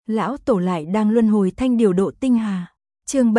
lão tổ lại đang luân hồi thanh điều độ tinh hà. Chương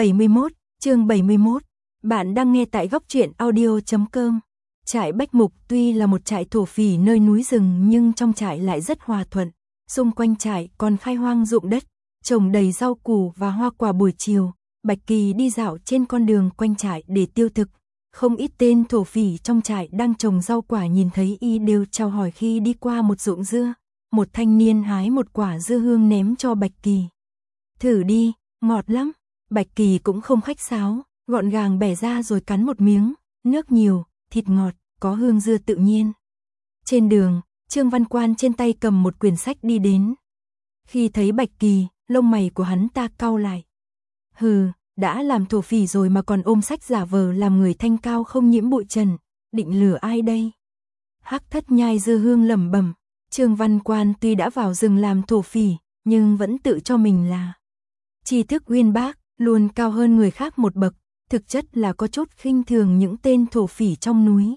71. Bạn đang nghe tại góc truyện audio.com. Trại Bách Mục tuy là một trại thổ phỉ nơi núi rừng nhưng trong trại lại rất hòa thuận. Xung quanh trại còn khai hoang ruộng đất, trồng đầy rau củ và hoa quả. Buổi chiều, Bạch Kỳ đi dạo trên con đường quanh trại để tiêu thực. Không ít tên thổ phỉ trong trại đang trồng rau quả nhìn thấy y đều chào hỏi khi đi qua một ruộng dưa. Một thanh niên hái một quả dưa hương ném cho Bạch Kỳ. Thử đi, ngọt lắm. Bạch Kỳ cũng không khách sáo, gọn gàng bẻ ra rồi cắn một miếng, nước nhiều, thịt ngọt, có hương dưa tự nhiên. Trên đường, Trương Văn Quan trên tay cầm một quyển sách đi đến. Khi thấy Bạch Kỳ, lông mày của hắn ta cau lại. Hừ, đã làm thổ phỉ rồi mà còn ôm sách giả vờ làm người thanh cao không nhiễm bụi trần, định lừa ai đây? Hắc Thất nhai dưa hương lẩm bẩm. Trương Văn Quan tuy đã vào rừng làm thổ phỉ, nhưng vẫn tự cho mình là tri thức uyên bác, luôn cao hơn người khác một bậc, thực chất là có chút khinh thường những tên thổ phỉ trong núi.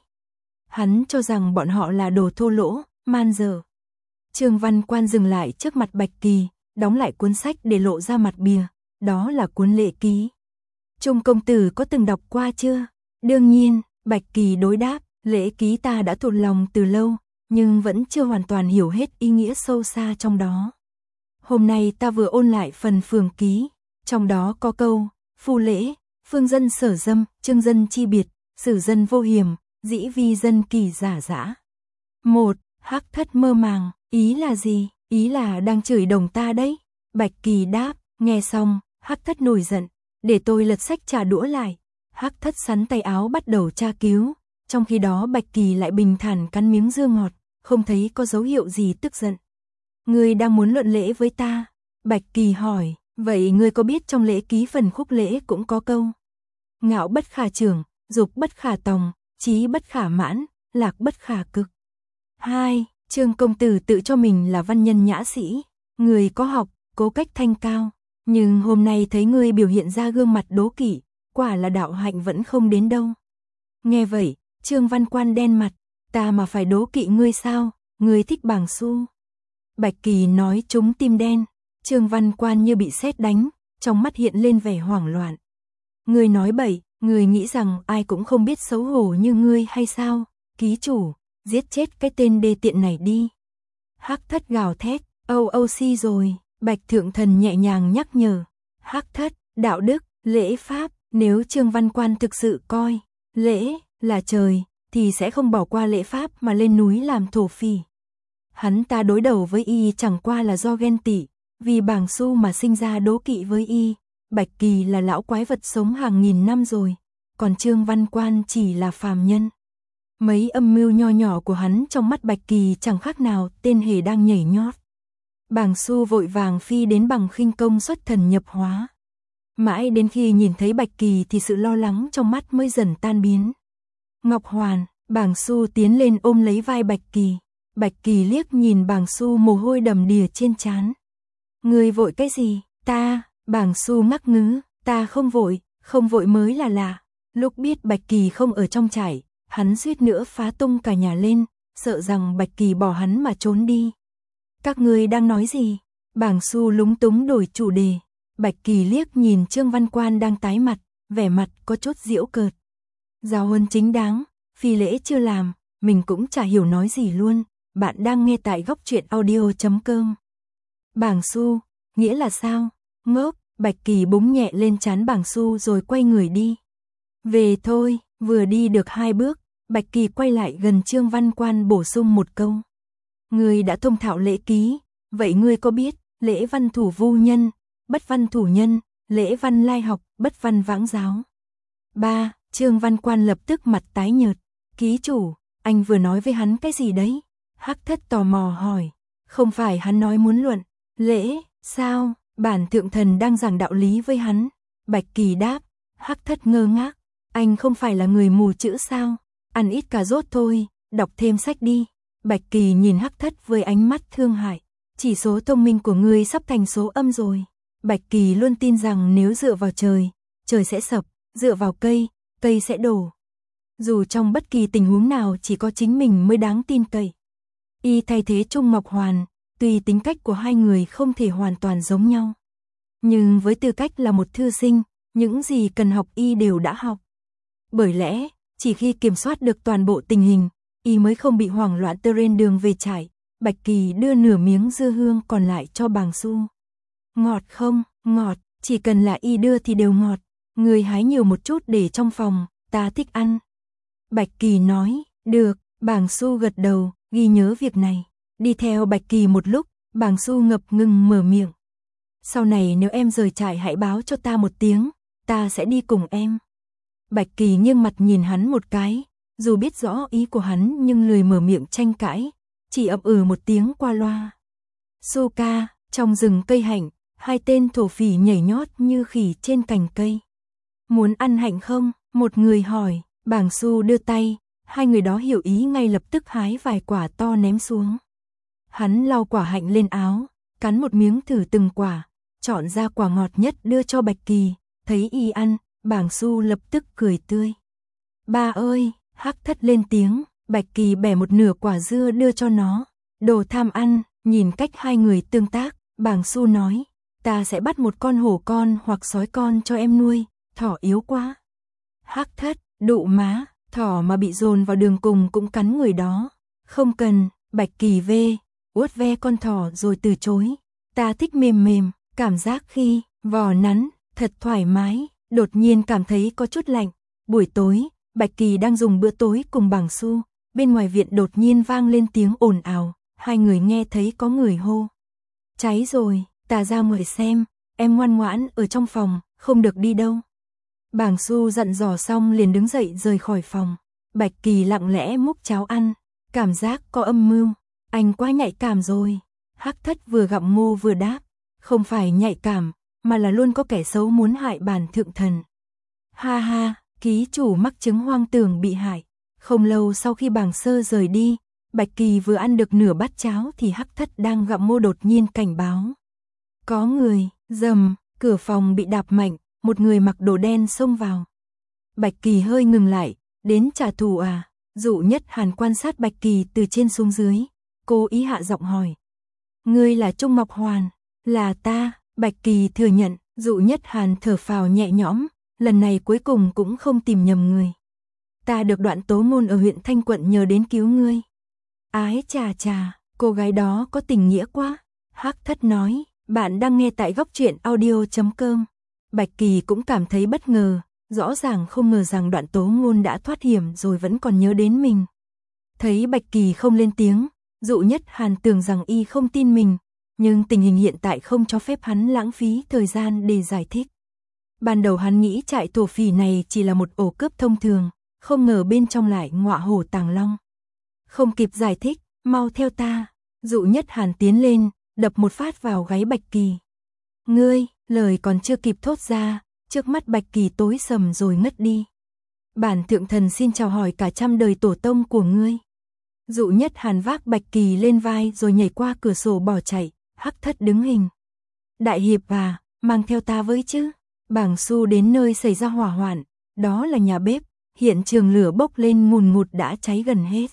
Hắn cho rằng bọn họ là đồ thô lỗ, man dợ. Trương Văn Quan dừng lại trước mặt Bạch Kỳ, đóng lại cuốn sách để lộ ra mặt bìa, đó là cuốn lễ ký. Trung công tử có từng đọc qua chưa? Đương nhiên, Bạch Kỳ đối đáp, lễ ký ta đã thuộc lòng từ lâu, nhưng vẫn chưa hoàn toàn hiểu hết ý nghĩa sâu xa trong đó. Hôm nay ta vừa ôn lại phần phường ký, trong đó có câu, phu lễ, phương dân sở dâm, trưng dân chi biệt, xử dân vô hiểm, dĩ vi dân kỳ giả dã. Một, Hắc Thất mơ màng, ý là gì? Ý là đang chửi đồng ta đấy. Bạch Kỳ đáp, nghe xong, Hắc Thất nổi giận, để tôi lật sách trả đũa lại. Hắc Thất sắn tay áo bắt đầu tra cứu, trong khi đó Bạch Kỳ lại bình thản cắn miếng dưa ngọt, không thấy có dấu hiệu gì tức giận. Ngươi đang muốn luận lễ với ta? Bạch Kỳ hỏi, vậy ngươi có biết trong lễ ký phần khúc lễ cũng có câu ngạo bất khả trưởng, dục bất khả tòng, trí bất khả mãn, lạc bất khả cực. 2. Trương công tử tự cho mình là văn nhân nhã sĩ, người có học, cố cách thanh cao, nhưng hôm nay thấy ngươi biểu hiện ra gương mặt đố kỵ, quả là đạo hạnh vẫn không đến đâu. Nghe vậy, Trương Văn Quan đen mặt, ta mà phải đố kỵ ngươi sao, ngươi thích bàng xu. Bạch Kỳ nói trúng tim đen, Trương Văn Quan như bị sét đánh, trong mắt hiện lên vẻ hoảng loạn. Ngươi nói bậy, ngươi nghĩ rằng ai cũng không biết xấu hổ như ngươi hay sao? Ký chủ, giết chết cái tên đê tiện này đi. Hắc Thất gào thét, OOC rồi, Bạch Thượng Thần nhẹ nhàng nhắc nhở. Hắc Thất, đạo đức, lễ pháp, nếu Trương Văn Quan thực sự coi lễ là trời, thì sẽ không bỏ qua lễ pháp mà lên núi làm thổ phỉ. Hắn ta đối đầu với y chẳng qua là do ghen tị, vì bàng xu mà sinh ra đố kỵ với y. Bạch Kỳ là lão quái vật sống hàng nghìn năm rồi, còn Trương Văn Quan chỉ là phàm nhân. Mấy âm mưu nho nhỏ của hắn trong mắt Bạch Kỳ chẳng khác nào tên hề đang nhảy nhót. Bàng xu vội vàng phi đến bằng khinh công xuất thần nhập hóa. Mãi đến khi nhìn thấy Bạch Kỳ thì sự lo lắng trong mắt mới dần tan biến. Ngọc Hoàn, Bàng xu tiến lên ôm lấy vai Bạch Kỳ. Bạch Kỳ liếc nhìn Bàng xu mồ hôi đầm đìa trên trán. Ngươi vội cái gì? Ta, Bàng xu ngắc ngứ, ta không vội mới là lạ. Lúc biết Bạch Kỳ không ở trong trại, hắn suýt nữa phá tung cả nhà lên, sợ rằng Bạch Kỳ bỏ hắn mà trốn đi. Các ngươi đang nói gì? Bàng xu lúng túng đổi chủ đề. Bạch Kỳ liếc nhìn Trương Văn Quan đang tái mặt, vẻ mặt có chút giễu cợt. Giáo huấn chính đáng, phi lễ chưa làm, mình cũng chả hiểu nói gì luôn. Bạn đang nghe tại góc truyện audio.com. Bàng xu, nghĩa là sao? Ngốc, Bạch Kỳ búng nhẹ lên trán Bàng xu rồi quay người đi. Về thôi, vừa đi được 2 bước, Bạch Kỳ quay lại gần Trương Văn Quan bổ sung một câu. Ngươi đã thông thạo lễ ký, vậy ngươi có biết lễ văn thủ vu nhân, bất văn thủ nhân, lễ văn lai học, bất văn vãng giáo? 3. Trương Văn Quan lập tức mặt tái nhợt. Ký chủ, anh vừa nói với hắn cái gì đấy? Hắc Thất tò mò hỏi. Không phải hắn nói muốn luận lễ, sao? Bản Thượng Thần đang giảng đạo lý với hắn. Bạch Kỳ đáp. Hắc Thất ngơ ngác. Anh không phải là người mù chữ sao? Ăn ít cà rốt thôi, đọc thêm sách đi. Bạch Kỳ nhìn Hắc Thất với ánh mắt thương hại. Chỉ số thông minh của ngươi sắp thành số âm rồi. Bạch Kỳ luôn tin rằng nếu dựa vào trời, trời sẽ sập, dựa vào cây, cây sẽ đổ. Dù trong bất kỳ tình huống nào chỉ có chính mình mới đáng tin cậy. Y thay thế Trung Ngọc Hoàn, Tuy tính cách của hai người không thể hoàn toàn giống nhau, nhưng với tư cách là một thư sinh, những gì cần học y đều đã học. Bởi lẽ, chỉ khi kiểm soát được toàn bộ tình hình, y mới không bị hoảng loạn trên đường về trại. Bạch Kỳ đưa nửa miếng dưa hương còn lại cho Bàng Xu. Ngọt không? Ngọt, chỉ cần là y đưa thì đều ngọt. Người hái nhiều một chút để trong phòng, ta thích ăn. Bạch Kỳ nói, được, Bàng Xu gật đầu, ghi nhớ việc này. Đi theo Bạch Kỳ một lúc, Bàng Xu ngập ngừng mở miệng. Sau này nếu em rời trại hãy báo cho ta một tiếng, ta sẽ đi cùng em. Bạch Kỳ nghiêng mặt nhìn hắn một cái, dù biết rõ ý của hắn nhưng lười mở miệng tranh cãi, chỉ ậm một tiếng qua loa. Xu ca, trong rừng cây hạnh, hai tên thổ phỉ nhảy nhót như khỉ trên cành cây. Muốn ăn hạnh không? Một người hỏi, Bàng Xu đưa tay, hai người đó hiểu ý ngay lập tức hái vài quả to ném xuống. Hắn lau quả hạnh lên áo, cắn một miếng thử từng quả, chọn ra quả ngọt nhất đưa cho Bạch Kỳ, thấy y ăn, Bàng Xu lập tức cười tươi. Ba ơi, Hắc Thất lên tiếng, Bạch Kỳ bẻ một nửa quả dưa đưa cho nó. Đồ tham ăn, nhìn cách hai người tương tác, Bàng Xu nói, ta sẽ bắt một con hổ con hoặc sói con cho em nuôi, thỏ yếu quá. Hắc Thất, đụ má, thỏ mà bị dồn vào đường cùng cũng cắn người đó. Không cần, Bạch Kỳ uốt ve con thỏ rồi từ chối. Ta thích mềm mềm, cảm giác khi vò nắn, thật thoải mái, đột nhiên cảm thấy có chút lạnh. Buổi tối, Bạch Kỳ đang dùng bữa tối cùng Bàng Xu, bên ngoài viện đột nhiên vang lên tiếng ồn ào, hai người nghe thấy có người hô. Cháy rồi, ta ra ngoài xem, em ngoan ngoãn ở trong phòng, không được đi đâu. Bàng Xu dặn dò xong liền đứng dậy rời khỏi phòng. Bạch Kỳ lặng lẽ múc cháo ăn, cảm giác có âm mưu, anh quá nhạy cảm rồi. Hắc Thất vừa gặm ngô vừa đáp, không phải nhạy cảm, mà là luôn có kẻ xấu muốn hại bản thượng thần. Ha ha, ký chủ mắc chứng hoang tưởng bị hại. Không lâu sau khi Bàng Sơ rời đi, Bạch Kỳ vừa ăn được nửa bát cháo thì Hắc Thất đang gặm ngô đột nhiên cảnh báo. Có người, rầm, cửa phòng bị đạp mạnh, một người mặc đồ đen xông vào. Bạch Kỳ hơi ngừng lại, đến trả thù à? Dụ Nhất Hàn quan sát Bạch Kỳ từ trên xuống dưới, cố ý hạ giọng hỏi. Ngươi là Trung Mộc Hoàn? Là ta, Bạch Kỳ thừa nhận. Dụ Nhất Hàn thở phào nhẹ nhõm, lần này cuối cùng cũng không tìm nhầm người. Ta được Đoạn Tố Ngôn ở huyện Thanh Quận nhờ đến cứu ngươi. Ái chà chà, cô gái đó có tình nghĩa quá. Hắc Thất nói, bạn đang nghe tại góc truyện audio.com. Bạch Kỳ cũng cảm thấy bất ngờ, rõ ràng không ngờ rằng Đoạn Tố Ngôn đã thoát hiểm rồi vẫn còn nhớ đến mình. Thấy Bạch Kỳ không lên tiếng, Dụ Nhất Hàn tưởng rằng y không tin mình, nhưng tình hình hiện tại không cho phép hắn lãng phí thời gian để giải thích. Ban đầu hắn nghĩ trại thổ phỉ này chỉ là một ổ cướp thông thường, không ngờ bên trong lại ngọa hổ tàng long. Không kịp giải thích, mau theo ta. Dụ Nhất Hàn tiến lên, đập một phát vào gáy Bạch Kỳ. Ngươi, lời còn chưa kịp thốt ra, trước mắt Bạch Kỳ tối sầm rồi ngất đi. Bản thượng thần xin chào hỏi cả trăm đời tổ tông của ngươi. Dụ Nhất Hàn vác Bạch Kỳ lên vai rồi nhảy qua cửa sổ bỏ chạy. Hắc Thất đứng hình. Đại hiệp à, mang theo ta với chứ. Bàng Xu đến nơi xảy ra hỏa hoạn, đó là nhà bếp, hiện trường lửa bốc lên ngùn ngụt đã cháy gần hết.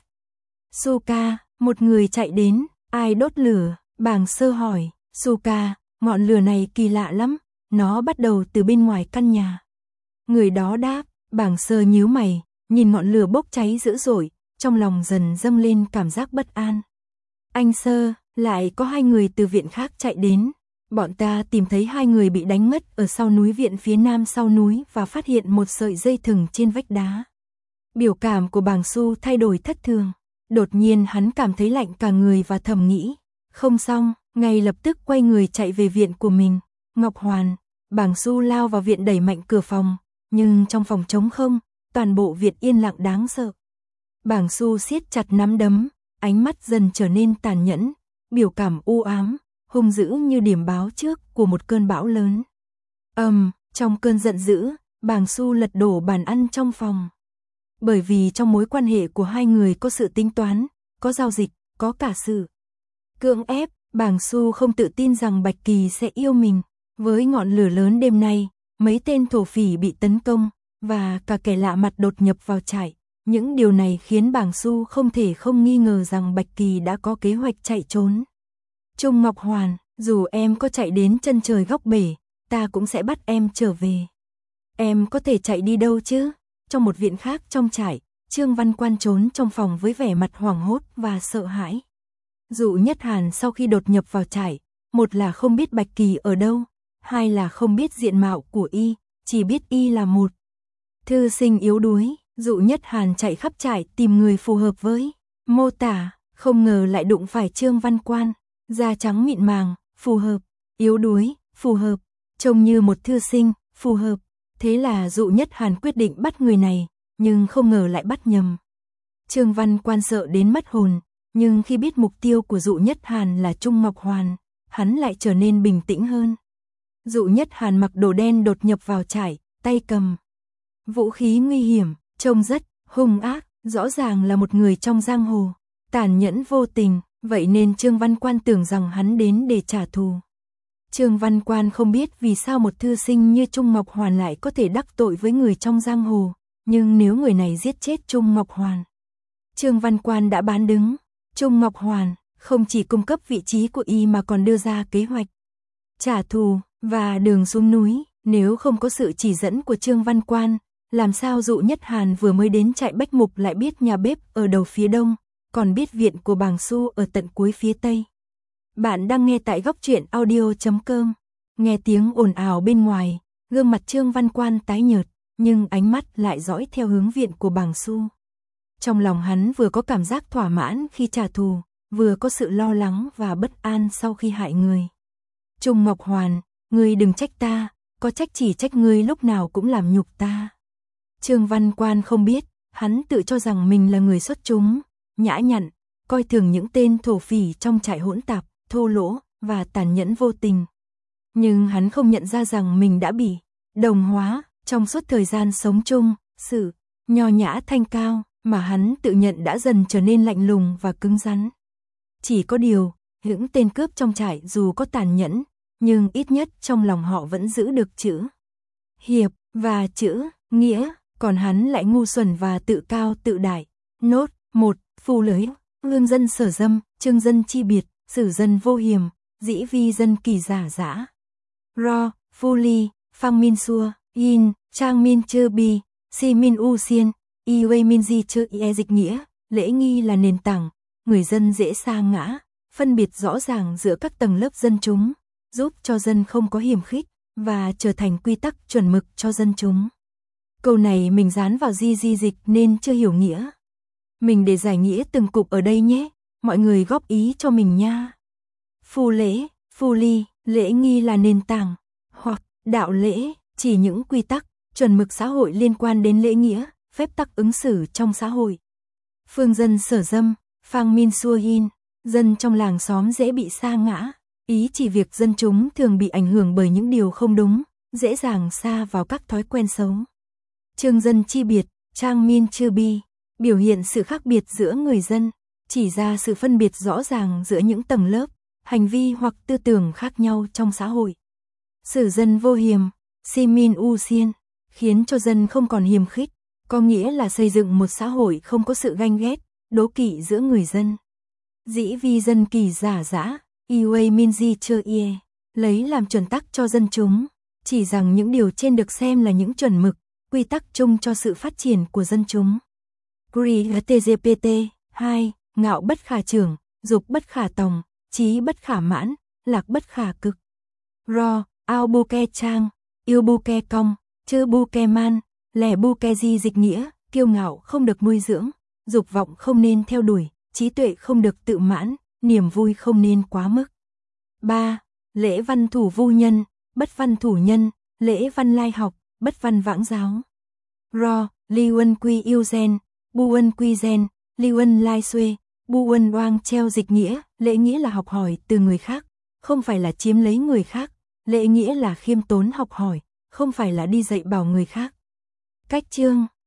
Xu ca, một người chạy đến, ai đốt lửa? Bàng Sơ hỏi. Xu ca, ngọn lửa này kỳ lạ lắm, nó bắt đầu từ bên ngoài căn nhà. Người đó đáp. Bàng Sơ nhíu mày, nhìn ngọn lửa bốc cháy dữ dội, trong lòng dần dâng lên cảm giác bất an. Anh Sơ, lại có hai người từ viện khác chạy đến. Bọn ta tìm thấy hai người bị đánh ngất ở sau núi viện phía nam sau núi và phát hiện một sợi dây thừng trên vách đá. Biểu cảm của Bàng Xu thay đổi thất thường. Đột nhiên hắn cảm thấy lạnh cả người và thầm nghĩ. Không xong, ngay lập tức quay người chạy về viện của mình. Ngọc Hoàn, Bàng Xu lao vào viện đẩy mạnh cửa phòng. Nhưng trong phòng trống không, toàn bộ viện yên lặng đáng sợ. Bàng Xu siết chặt nắm đấm, ánh mắt dần trở nên tàn nhẫn, biểu cảm u ám, hung dữ như điểm báo trước của một cơn bão lớn. Trong cơn giận dữ, Bàng Xu lật đổ bàn ăn trong phòng. Bởi vì trong mối quan hệ của hai người có sự tính toán, có giao dịch, có cả sự cưỡng ép, Bàng Xu không tự tin rằng Bạch Kỳ sẽ yêu mình. Với ngọn lửa lớn đêm nay, mấy tên thổ phỉ bị tấn công, và cả kẻ lạ mặt đột nhập vào trại. Những điều này khiến Bàng Xu không thể không nghi ngờ rằng Bạch Kỳ đã có kế hoạch chạy trốn. Trung Ngọc Hoàn, dù em có chạy đến chân trời góc bể, ta cũng sẽ bắt em trở về. Em có thể chạy đi đâu chứ? Trong một viện khác trong trại, Trương Văn Quan trốn trong phòng với vẻ mặt hoảng hốt và sợ hãi. Dụ Nhất Hàn sau khi đột nhập vào trại, một là không biết Bạch Kỳ ở đâu, hai là không biết diện mạo của y, chỉ biết y là một thư sinh yếu đuối. Dụ Nhất Hàn chạy khắp trại tìm người phù hợp với mô tả, không ngờ lại đụng phải Trương Văn Quan, da trắng mịn màng, phù hợp, yếu đuối, phù hợp, trông như một thư sinh, phù hợp. Thế là Dụ Nhất Hàn quyết định bắt người này, nhưng không ngờ lại bắt nhầm. Trương Văn Quan sợ đến mất hồn, nhưng khi biết mục tiêu của Dụ Nhất Hàn là Trung Ngọc Hoàn, hắn lại trở nên bình tĩnh hơn. Dụ Nhất Hàn mặc đồ đen đột nhập vào trại, tay cầm vũ khí nguy hiểm, trông rất hung ác, rõ ràng là một người trong giang hồ, tàn nhẫn vô tình, vậy nên Trương Văn Quan tưởng rằng hắn đến để trả thù. Trương Văn Quan không biết vì sao một thư sinh như Trung Ngọc Hoàn lại có thể đắc tội với người trong giang hồ, nhưng nếu người này giết chết Trung Ngọc Hoàn, Trương Văn Quan đã bán đứng. Trung Ngọc Hoàn không chỉ cung cấp vị trí của y mà còn đưa ra kế hoạch trả thù và đường xuống núi, nếu không có sự chỉ dẫn của Trương Văn Quan, làm sao Dụ Nhất Hàn vừa mới đến trại Bách Mục lại biết nhà bếp ở đầu phía đông, còn biết viện của Bàng Xu ở tận cuối phía tây. Bạn đang nghe tại góc truyện audio.com. Nghe tiếng ồn ào bên ngoài, gương mặt Trương Văn Quan tái nhợt, nhưng ánh mắt lại dõi theo hướng viện của Bàng Xu. Trong lòng hắn vừa có cảm giác thỏa mãn khi trả thù, vừa có sự lo lắng và bất an sau khi hại người. Trung Ngọc Hoàn, ngươi đừng trách ta, có trách chỉ trách ngươi lúc nào cũng làm nhục ta. Trương Văn Quan không biết, hắn tự cho rằng mình là người xuất chúng, nhã nhặn, coi thường những tên thổ phỉ trong trại hỗn tạp, thô lỗ và tàn nhẫn vô tình. Nhưng hắn không nhận ra rằng mình đã bị đồng hóa trong suốt thời gian sống chung, sự nho nhã thanh cao mà hắn tự nhận đã dần trở nên lạnh lùng và cứng rắn. Chỉ có điều, những tên cướp trong trại dù có tàn nhẫn, nhưng ít nhất trong lòng họ vẫn giữ được chữ hiệp và chữ nghĩa, còn hắn lại ngu xuẩn và tự cao tự đại. Nốt 1. Phù lưới, hương dân sở dâm, trưng dân chi biệt, xử dân vô hiểm, dĩ vi dân kỳ giả dã. Ro, Phu Ly, Phang Min Xua, Yin, Trang Min Chơ Bi, Si Min U Xiên, Y Wei Min Di Chơ E dịch nghĩa, lễ nghi là nền tảng, người dân dễ sa ngã, phân biệt rõ ràng giữa các tầng lớp dân chúng, giúp cho dân không có hiềm khích, và trở thành quy tắc chuẩn mực cho dân chúng. Câu này mình dán vào di dịch nên chưa hiểu nghĩa. Mình để giải nghĩa từng cụm ở đây nhé, mọi người góp ý cho mình nha. Phù lễ, phù ly, lễ nghi là nền tảng, hoặc đạo lễ, chỉ những quy tắc, chuẩn mực xã hội liên quan đến lễ nghĩa, phép tắc ứng xử trong xã hội. Phương dân sở dâm, Phang Min Xua Yin, dân trong làng xóm dễ bị sa ngã, ý chỉ việc dân chúng thường bị ảnh hưởng bởi những điều không đúng, dễ dàng sa vào các thói quen xấu. Trương dân chi biệt, Trang Min Chư Bi, biểu hiện sự khác biệt giữa người dân, chỉ ra sự phân biệt rõ ràng giữa những tầng lớp, hành vi hoặc tư tưởng khác nhau trong xã hội. Xử dân vô hiềm, Si Min U Xiên, khiến cho dân không còn hiềm khích, có nghĩa là xây dựng một xã hội không có sự ganh ghét, đố kỵ giữa người dân. Dĩ vi dân kỳ giả dã, Y Wei Min Di Chơ Ie, lấy làm chuẩn tắc cho dân chúng, chỉ rằng những điều trên được xem là những chuẩn mực, quy tắc chung cho sự phát triển của dân chúng. Gri TGPT 2. Ngạo bất khả trưởng, dục bất khả tòng, trí bất khả mãn, lạc bất khả cực. Ro, ao bu ke trang, yêu bu ke cong, chư bu ke man, lẻ bu ke di dịch nghĩa, kiêu ngạo không được nuôi dưỡng, dục vọng không nên theo đuổi, trí tuệ không được tự mãn, niềm vui không nên quá mức. 3. Lễ văn thủ vu nhân, bất văn thủ nhân, lễ văn lai học, bất văn vãng giáo. Ro, li uân quy yêu gen, bu uân quy gen, li uân lai xuê, bu uân oang treo dịch nghĩa, lễ nghĩa là học hỏi từ người khác, không phải là chiếm lấy người khác, lễ nghĩa là khiêm tốn học hỏi, không phải là đi dạy bảo người khác. Cách chương